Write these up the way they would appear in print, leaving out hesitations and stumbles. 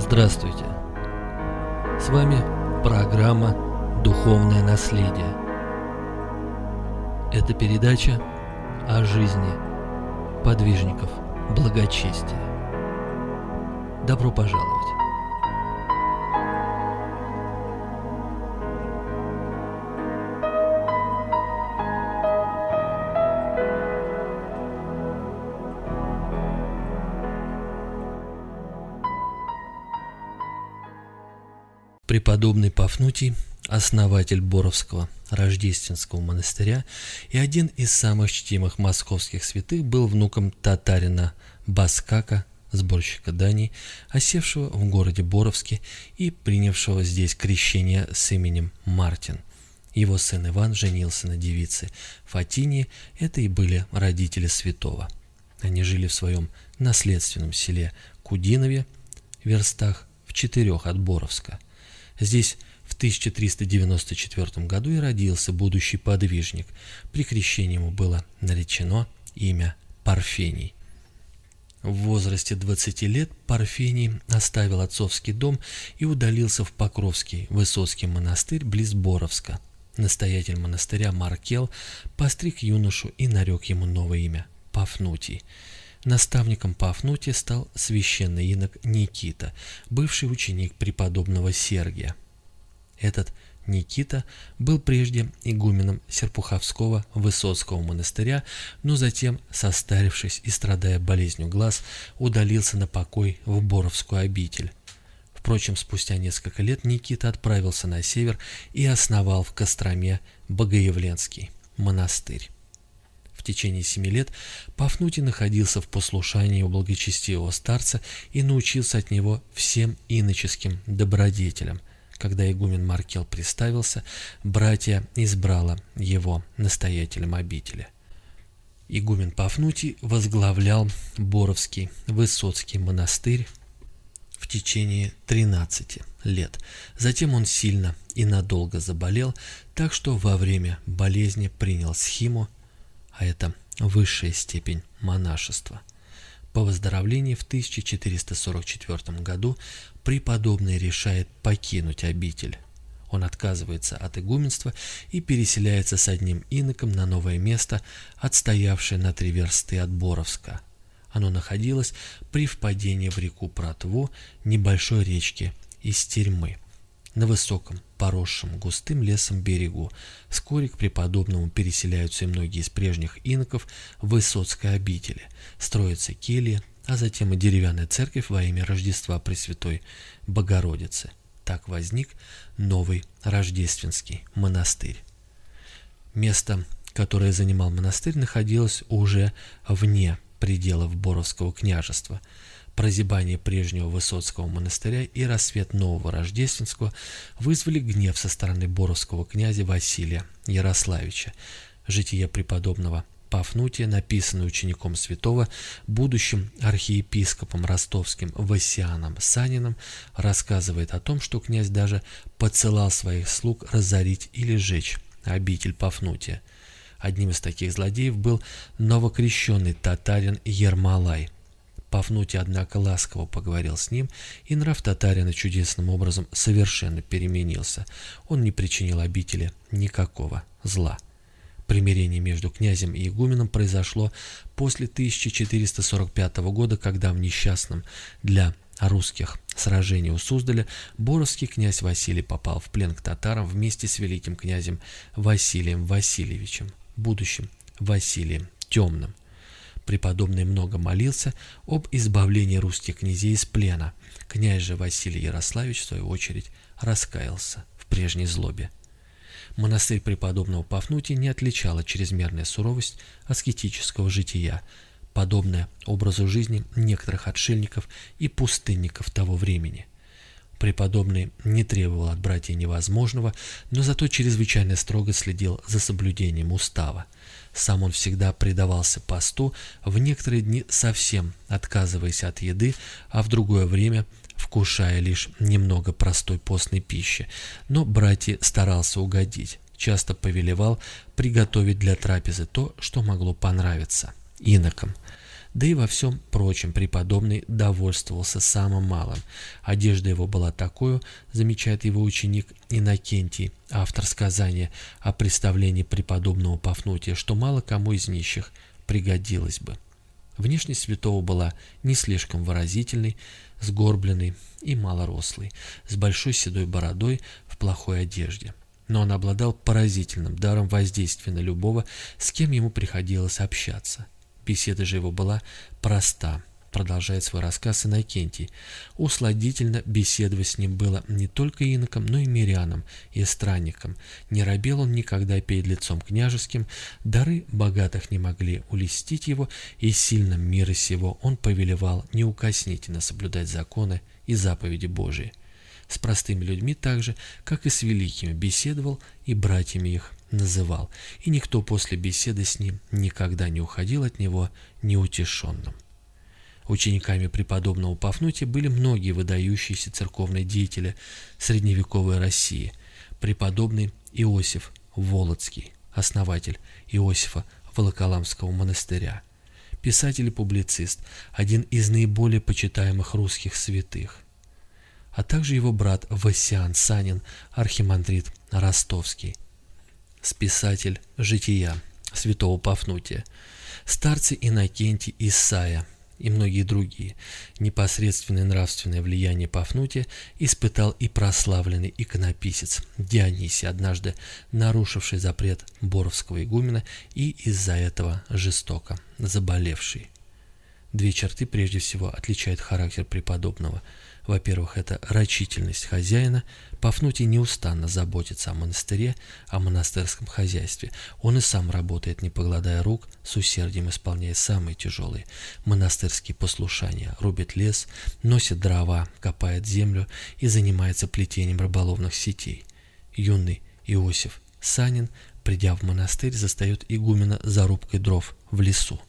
Здравствуйте! С вами программа «Духовное наследие». Это передача о жизни подвижников благочестия. Добро пожаловать! Преподобный Пафнутий, основатель Боровского Рождественского монастыря и один из самых чтимых московских святых, был внуком татарина Баскака, сборщика дани, осевшего в городе Боровске и принявшего здесь крещение с именем Мартин. Его сын Иван женился на девице Фатинии, это и были родители святого. Они жили в своем наследственном селе Кудинове, верстах в 4 от Боровска. Здесь в 1394 году и родился будущий подвижник. При крещении ему было наречено имя Парфений. В возрасте 20 лет Парфений оставил отцовский дом и удалился в Покровский Высоцкий монастырь близ Боровска. Настоятель монастыря Маркел постриг юношу и нарек ему новое имя – Пафнутий. Наставником Пафнутия стал священный инок Никита, бывший ученик преподобного Сергия. Этот Никита был прежде игуменом Серпуховского Высоцкого монастыря, но затем, состарившись и страдая болезнью глаз, удалился на покой в Боровскую обитель. Впрочем, спустя несколько лет Никита отправился на север и основал в Костроме Богоявленский монастырь. В течение 7 лет Пафнутий находился в послушании у благочестивого старца и научился от него всем иноческим добродетелям. Когда игумен Маркел приставился, братья избрало его настоятелем обители. Игумен Пафнутий возглавлял Боровский Высоцкий монастырь в течение 13 лет. Затем он сильно и надолго заболел, так что во время болезни принял схиму, а это высшая степень монашества. По выздоровлении в 1444 году преподобный решает покинуть обитель. Он отказывается от игуменства и переселяется с одним иноком на новое место, отстоявшее на 3 версты от Боровска. Оно находилось при впадении в реку Протву, небольшой речки Истерьмы, на высоком, поросшем густым лесом берегу. Вскоре к преподобному переселяются и многие из прежних иноков Высоцкой обители. Строятся кельи, а затем и деревянная церковь во имя Рождества Пресвятой Богородицы. Так возник новый Рождественский монастырь. Место, которое занимал монастырь, находилось уже вне пределов Боровского княжества. Прозябание прежнего Высоцкого монастыря и рассвет нового Рождественского вызвали гнев со стороны боровского князя Василия Ярославича. Житие преподобного Пафнутия, написанное учеником святого, будущим архиепископом ростовским Васианом Саниным, рассказывает о том, что князь даже подсылал своих слуг разорить или сжечь обитель Пафнутия. Одним из таких злодеев был новокрещенный татарин Ермолай. Пафнутий, однако, ласково поговорил с ним, и нрав татарина чудесным образом совершенно переменился. Он не причинил обители никакого зла. Примирение между князем и игуменом произошло после 1445 года, когда в несчастном для русских сражении у Суздаля боровский князь Василий попал в плен к татарам вместе с великим князем Василием Васильевичем, будущим Василием Темным. Преподобный много молился об избавлении русских князей из плена. Князь же Василий Ярославич, в свою очередь, раскаялся в прежней злобе. Монастырь преподобного Пафнутия не отличала чрезмерная суровость аскетического жития, подобная образу жизни некоторых отшельников и пустынников того времени. Преподобный не требовал от братьев невозможного, но зато чрезвычайно строго следил за соблюдением устава. Сам он всегда предавался посту, в некоторые дни совсем отказываясь от еды, а в другое время вкушая лишь немного простой постной пищи. Но братья старался угодить, часто повелевал приготовить для трапезы то, что могло понравиться инокам. Да и во всем прочем преподобный довольствовался самым малым. Одежда его была такой, замечает его ученик Иннокентий, автор сказания о представлении преподобного Пафнутия, что мало кому из нищих пригодилось бы. Внешность святого была не слишком выразительной, сгорбленной и малорослой, с большой седой бородой в плохой одежде. Но он обладал поразительным даром воздействия на любого, с кем ему приходилось общаться. Беседа же его была проста. Продолжает свой рассказ Иннокентий. Усладительно беседовать с ним было не только иноком, но и мирянам и странникам. Не робел он никогда перед лицом княжеским, дары богатых не могли улестить его, и сильным мира сего он повелевал неукоснительно соблюдать законы и заповеди Божии. С простыми людьми так же, как и с великими, беседовал и братьями их называл, и никто после беседы с ним никогда не уходил от него неутешенным. Учениками преподобного Пафнутия были многие выдающиеся церковные деятели средневековой России. Преподобный Иосиф Волоцкий, основатель Иосифа Волоколамского монастыря, писатель и публицист, один из наиболее почитаемых русских святых, а также его брат Васян Санин, архимандрит Ростовский, списатель жития святого Пафнутия, старцы Иннокентий, Исаия и многие другие. Непосредственное нравственное влияние Пафнутия испытал и прославленный иконописец Дионисий, однажды нарушивший запрет боровского игумена и из-за этого жестоко заболевший. Две черты прежде всего отличают характер преподобного. Во-первых, это рачительность хозяина. Пафнутий неустанно заботится о монастыре, о монастырском хозяйстве. Он и сам работает, не покладая рук, с усердием исполняя самые тяжелые монастырские послушания. Рубит лес, носит дрова, копает землю и занимается плетением рыболовных сетей. Юный Иосиф Санин, придя в монастырь, застает игумена за рубкой дров в лесу.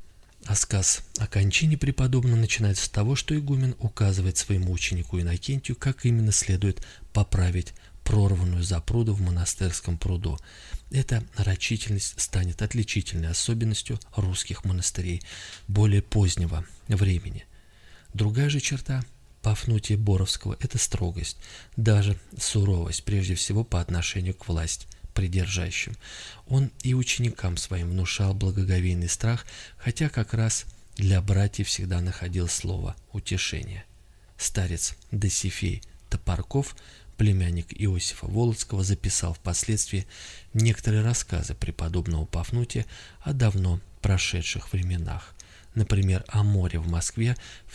А сказ о кончине преподобного начинается с того, что игумен указывает своему ученику Иннокентию, как именно следует поправить прорванную запруду в монастырском пруду. Эта рачительность станет отличительной особенностью русских монастырей более позднего времени. Другая же черта Пафнутия Боровского – это строгость, даже суровость, прежде всего по отношению к власти придержащим. Он и ученикам своим внушал благоговейный страх, хотя как раз для братьев всегда находил слово утешения. Старец Досифей Топорков, племянник Иосифа Волоцкого, записал впоследствии некоторые рассказы преподобного Пафнутия о давно прошедших временах, например, о море в Москве в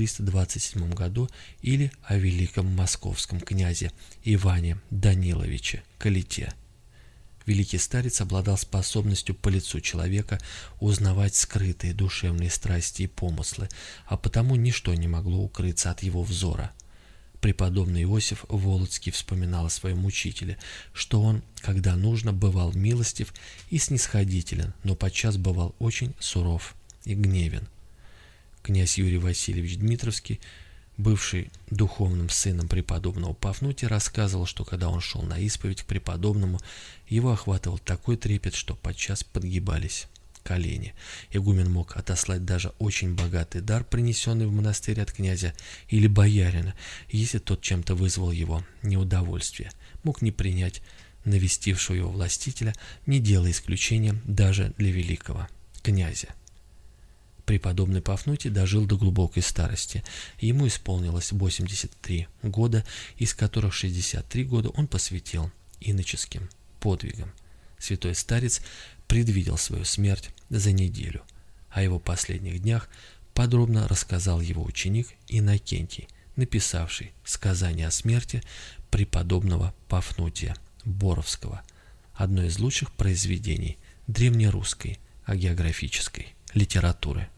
1327 году или о великом московском князе Иване Даниловиче Калите. Великий старец обладал способностью по лицу человека узнавать скрытые душевные страсти и помыслы, а потому ничто не могло укрыться от его взора. Преподобный Иосиф Волоцкий вспоминал о своем учителе, что он, когда нужно, бывал милостив и снисходителен, но подчас бывал очень суров и гневен. Князь Юрий Васильевич Дмитровский, бывший духовным сыном преподобного Пафнутия, рассказывал, что когда он шел на исповедь к преподобному, его охватывал такой трепет, что подчас подгибались колени. Игумен мог отослать даже очень богатый дар, принесенный в монастырь от князя или боярина, если тот чем-то вызвал его неудовольствие. Мог не принять навестившего его властителя, не делая исключения даже для великого князя. Преподобный Пафнутий дожил до глубокой старости. Ему исполнилось 83 года, из которых 63 года он посвятил иноческим подвигам. Святой старец предвидел свою смерть за неделю. О его последних днях подробно рассказал его ученик Иннокентий, написавший сказание о смерти преподобного Пафнутия Боровского, одно из лучших произведений древнерусской агеографической литературы.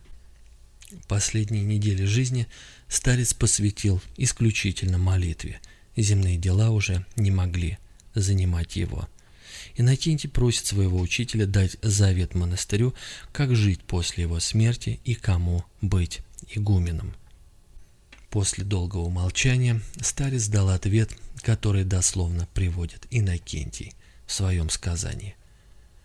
Последние недели жизни старец посвятил исключительно молитве. Земные дела уже не могли занимать его. Иннокентий просит своего учителя дать завет монастырю, как жить после его смерти и кому быть игуменом. После долгого молчания старец дал ответ, который дословно приводит Иннокентий в своем сказании.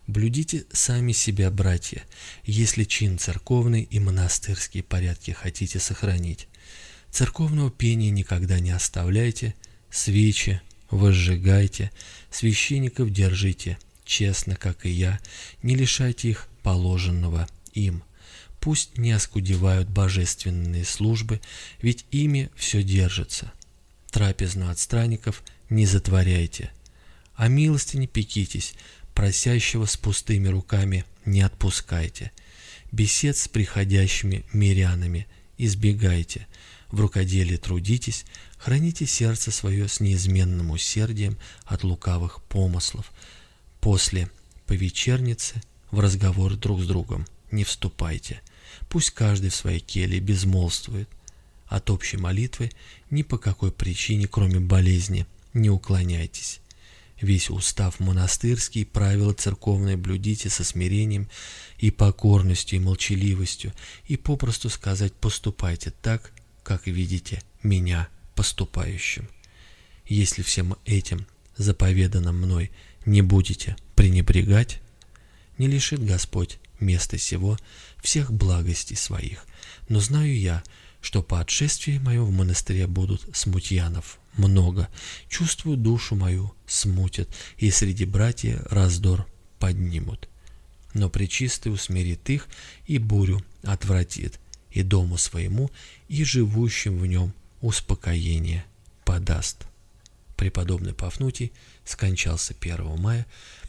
Блюдите сами себя, братья, если чин церковный и монастырские порядки хотите сохранить. Церковного пения никогда не оставляйте, свечи возжигайте, священников держите честно, как и я, не лишайте их положенного им. Пусть не оскудевают божественные службы, ведь ими все держится. Трапезну от странников не затворяйте. О милостине пекитесь, просящего с пустыми руками не отпускайте. Бесед с приходящими мирянами избегайте. В рукоделии трудитесь, храните сердце свое с неизменным усердием от лукавых помыслов. После повечерницы в разговор друг с другом не вступайте. Пусть каждый в своей келье безмолвствует. От общей молитвы ни по какой причине, кроме болезни, не уклоняйтесь. Весь устав монастырский, правила церковные блюдите со смирением и покорностью, и молчаливостью, и попросту сказать поступайте так, как видите меня поступающим. Если всем этим, заповеданным мной, не будете пренебрегать, не лишит Господь места сего всех благостей своих. Но знаю я, что по отшествии моем в монастыре будут смутьянов много. Чувствую, душу мою смутят, и среди братьев раздор поднимут. Но Пречистый усмирит их, и бурю отвратит, и дому своему, и живущим в нем успокоение подаст. Преподобный Пафнутий скончался 1 мая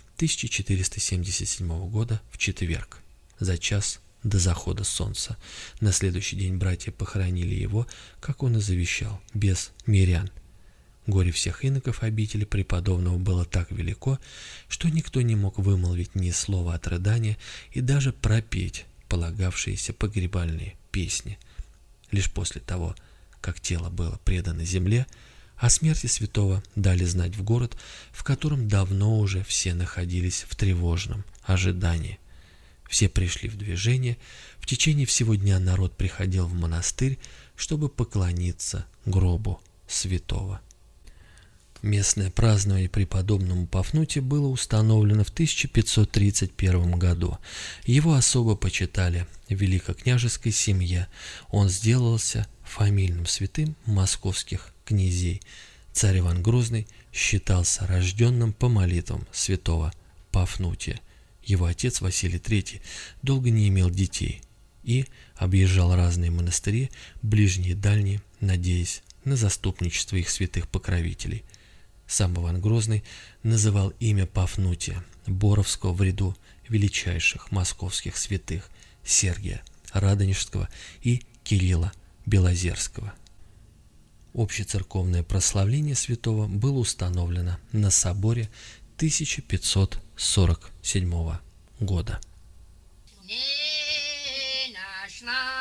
1477 года в четверг, за час до захода солнца. На следующий день братья похоронили его, как он и завещал, без мирян. Горе всех иноков обители преподобного было так велико, что никто не мог вымолвить ни слова от рыдания и даже пропеть полагавшиеся погребальные песни. Лишь после того, как тело было предано земле, о смерти святого дали знать в город, в котором давно уже все находились в тревожном ожидании. Все пришли в движение, в течение всего дня народ приходил в монастырь, чтобы поклониться гробу святого. Местное празднование преподобному Пафнутию было установлено в 1531 году. Его особо почитали в великокняжеской семье. Он сделался фамильным святым московских князей. Царь Иван Грозный считался рожденным по молитвам святого Пафнутия. Его отец Василий III долго не имел детей и объезжал разные монастыри, ближние и дальние, надеясь на заступничество их святых покровителей. Сам Иван Грозный называл имя Пафнутия Боровского в ряду величайших московских святых Сергия Радонежского и Кирилла Белозерского. Общецерковное прославление святого было установлено на соборе 1547 года.